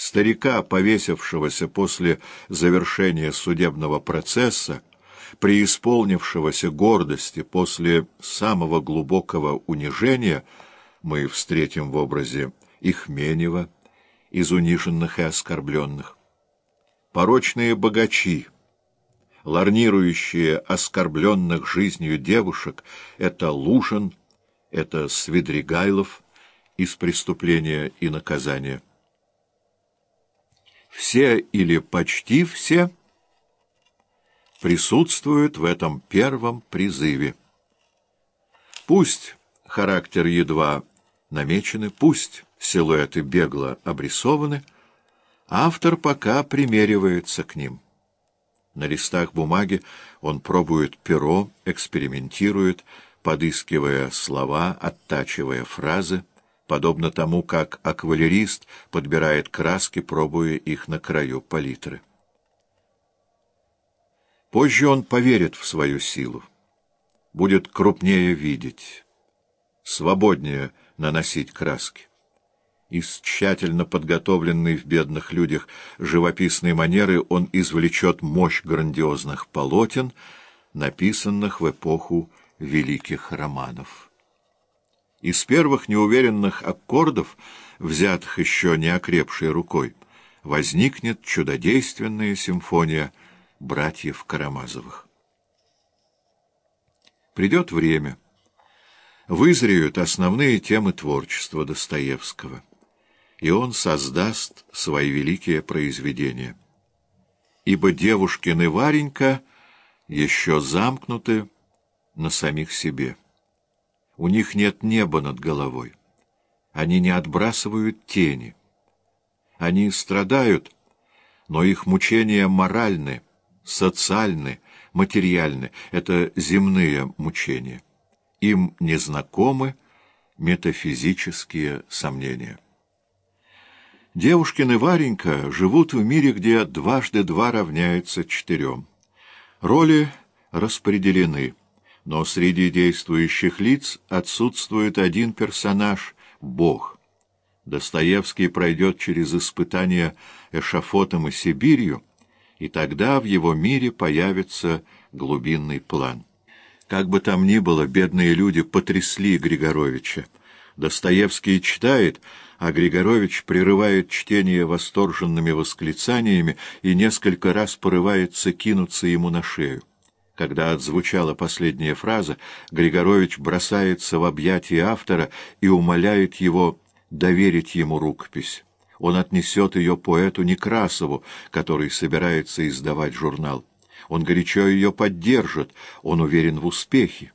старика, повесившегося после завершения судебного процесса, преисполнившегося гордости после самого глубокого унижения, мы встретим в образе Ихменева из униженных и оскорбленных. Порочные богачи, лорнирующие оскорбленных жизнью девушек, это Лужин, это Свидригайлов из «Преступления и наказания». Все или почти все присутствуют в этом первом призыве. Пусть характер едва намечены, пусть силуэты бегло обрисованы, автор пока примеривается к ним. На листах бумаги он пробует перо, экспериментирует, подыскивая слова, оттачивая фразы, подобно тому, как акварелист подбирает краски, пробуя их на краю палитры. Позже он поверит в свою силу, будет крупнее видеть, свободнее наносить краски. Из тщательно подготовленной в бедных людях живописной манеры он извлечет мощь грандиозных полотен, написанных в эпоху великих романов. Из первых неуверенных аккордов, взятых еще не окрепшей рукой, возникнет чудодейственная симфония братьев Карамазовых. Придет время, вызреют основные темы творчества Достоевского, и он создаст свои великие произведения. Ибо Девушкин и Варенька еще замкнуты на самих себе. У них нет неба над головой. Они не отбрасывают тени. Они страдают, но их мучения моральны, социальны, материальны. Это земные мучения. Им незнакомы метафизические сомнения. Девушкин и Варенька живут в мире, где дважды два равняется 4. Роли распределены, но среди действующих лиц отсутствует один персонаж — Бог. Достоевский пройдет через испытания эшафотом и Сибирью, и тогда в его мире появится глубинный план. Как бы там ни было, бедные люди потрясли Григоровича. Достоевский читает, а Григорович прерывает чтение восторженными восклицаниями и несколько раз порывается кинуться ему на шею. Когда отзвучала последняя фраза, Григорович бросается в объятия автора и умоляет его доверить ему рукопись. Он отнесет ее поэту Некрасову, который собирается издавать журнал. Он горячо ее поддержит, он уверен в успехе.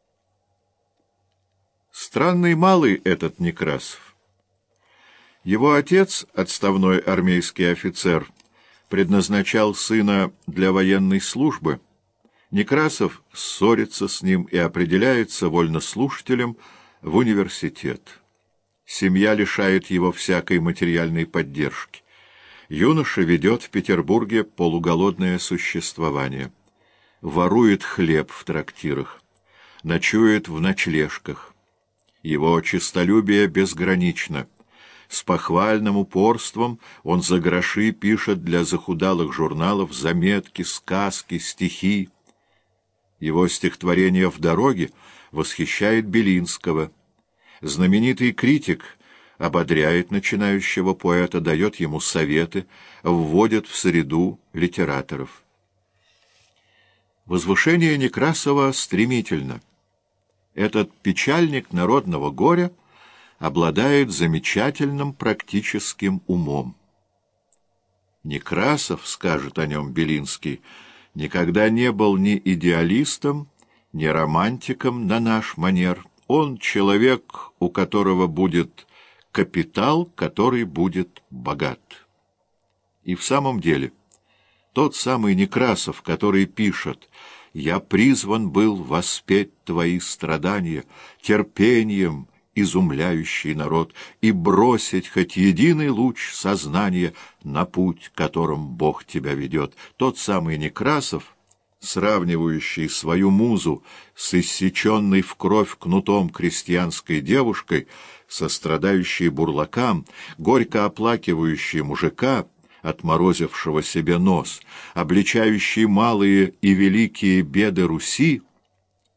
Странный малый этот Некрасов. Его отец, отставной армейский офицер, предназначал сына для военной службы. Некрасов ссорится с ним и определяется вольнослушателем в университет. Семья лишает его всякой материальной поддержки. Юноша ведет в Петербурге полуголодное существование. Ворует хлеб в трактирах, ночует в ночлежках. Его честолюбие безгранично. С похвальным упорством он за гроши пишет для захудалых журналов заметки, сказки, стихи. Его стихотворение «В дороге» восхищает Белинского. Знаменитый критик ободряет начинающего поэта, дает ему советы, вводит в среду литераторов. Возвышение Некрасова стремительно. Этот печальник народного горя обладает замечательным практическим умом. Некрасов, скажет о нем Белинский, никогда не был ни идеалистом, ни романтиком на наш манер. Он человек, у которого будет капитал, который будет богат. И в самом деле, тот самый Некрасов, который пишет: «Я призван был воспеть твои страдания, терпением изумляющий народ, и бросить хоть единый луч сознания на путь, которым Бог тебя ведет». Тот самый Некрасов сравнивающий свою музу с иссеченной в кровь кнутом крестьянской девушкой, сострадающий бурлакам, горько оплакивающий мужика, отморозившего себе нос, обличающий малые и великие беды Руси,